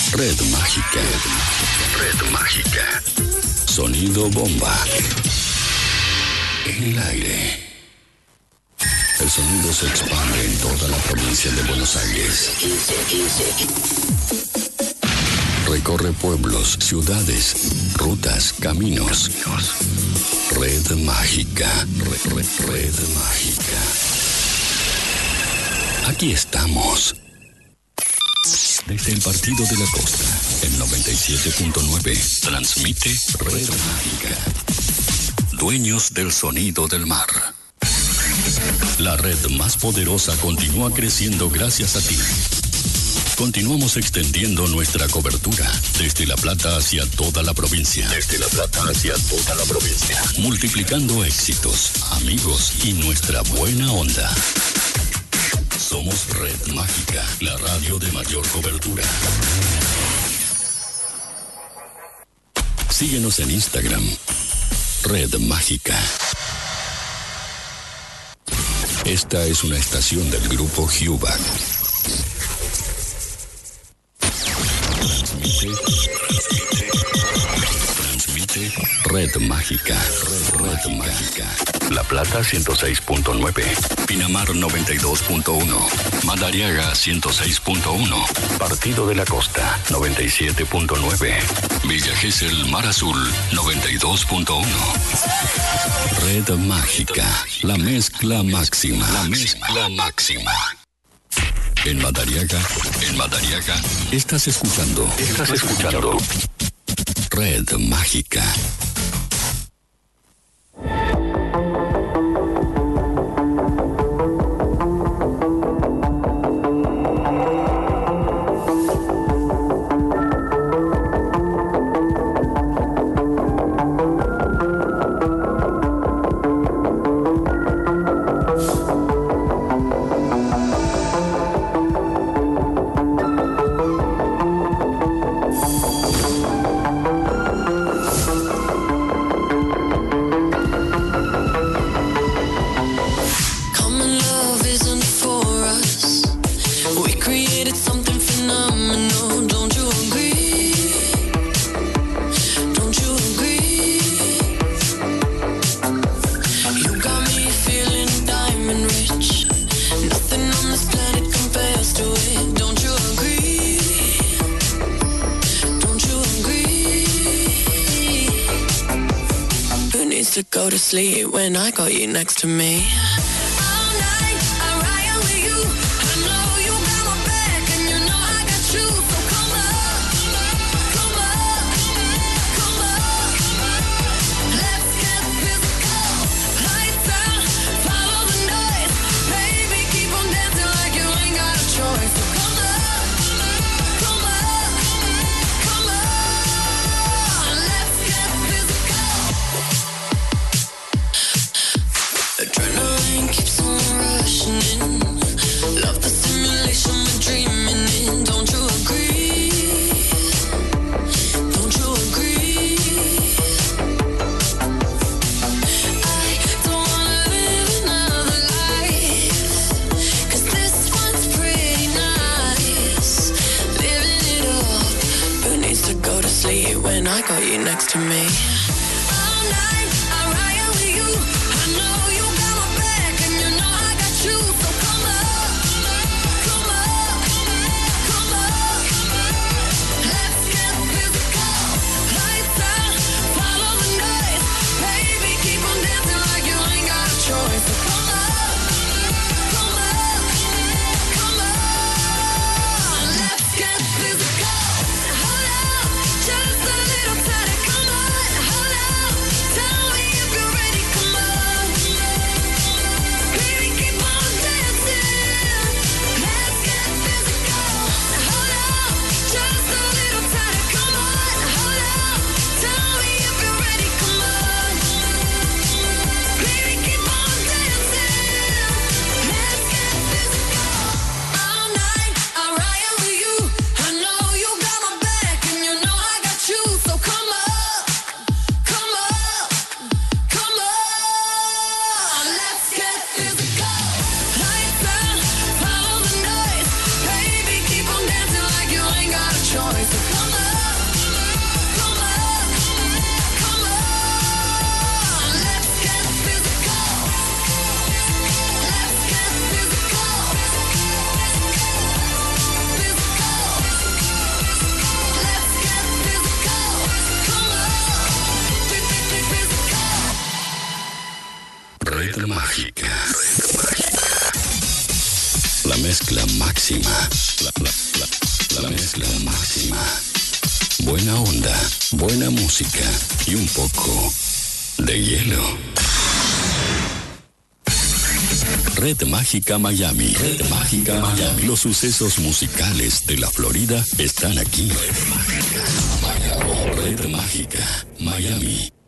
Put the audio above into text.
Red Mágica. Red Mágica. Sonido bomba. En el aire. El sonido se expande en toda la provincia de Buenos Aires. Recorre pueblos, ciudades, rutas, caminos. Red Mágica. Red Mágica. Aquí estamos. Desde el Partido de la Costa, en 97.9, transmite Red Mágica. Dueños del sonido del mar. La red más poderosa continúa creciendo gracias a ti. Continuamos extendiendo nuestra cobertura desde La Plata hacia toda la provincia. Multiplicando éxitos, amigos y nuestra buena onda. Somos Red Mágica, la radio de mayor cobertura. Síguenos en Instagram, Red Mágica. Esta es una estación del grupo Hubac. Transmite Red Mágica. Red Mágica. La Plata 106.9, Pinamar 92.1, Madariaga 106.1, Partido de la Costa 97.9, Villa Gesell Mar Azul 92.1. Red Mágica, la mezcla máxima. En Madariaga, estás escuchando Red Mágica. Go to sleep when I got you next to me. All night I ride with you. I know you got my back and you know I got you. So come up, come up, come up. Let's get physical. Lights out, follow the noise. Baby, keep on dancing like you ain't got a choice. So come up, come up, come on. Let's get physical. Adrenaline keeps on rushing in. Love the stimulation we're dreaming in. Don't you agree? Don't you agree? I don't wanna live another life, 'cause this one's pretty nice. Living it up. Who needs to go to sleep when I got you next to me? All night I ride with you. I know you got my back and you know I got you. So come up, come up, come up. Let's get physical. Lights out, follow the noise. Baby, keep on dancing like you ain't got a choice. So come up, come up, come on. Let's get physical. Hold up, just a little tighter. Come on. mezcla máxima. La mezcla máxima. Buena onda, buena música y un poco de hielo. Red Mágica Miami. Red Mágica Miami. Los sucesos musicales de la Florida están aquí. Red Mágica Miami.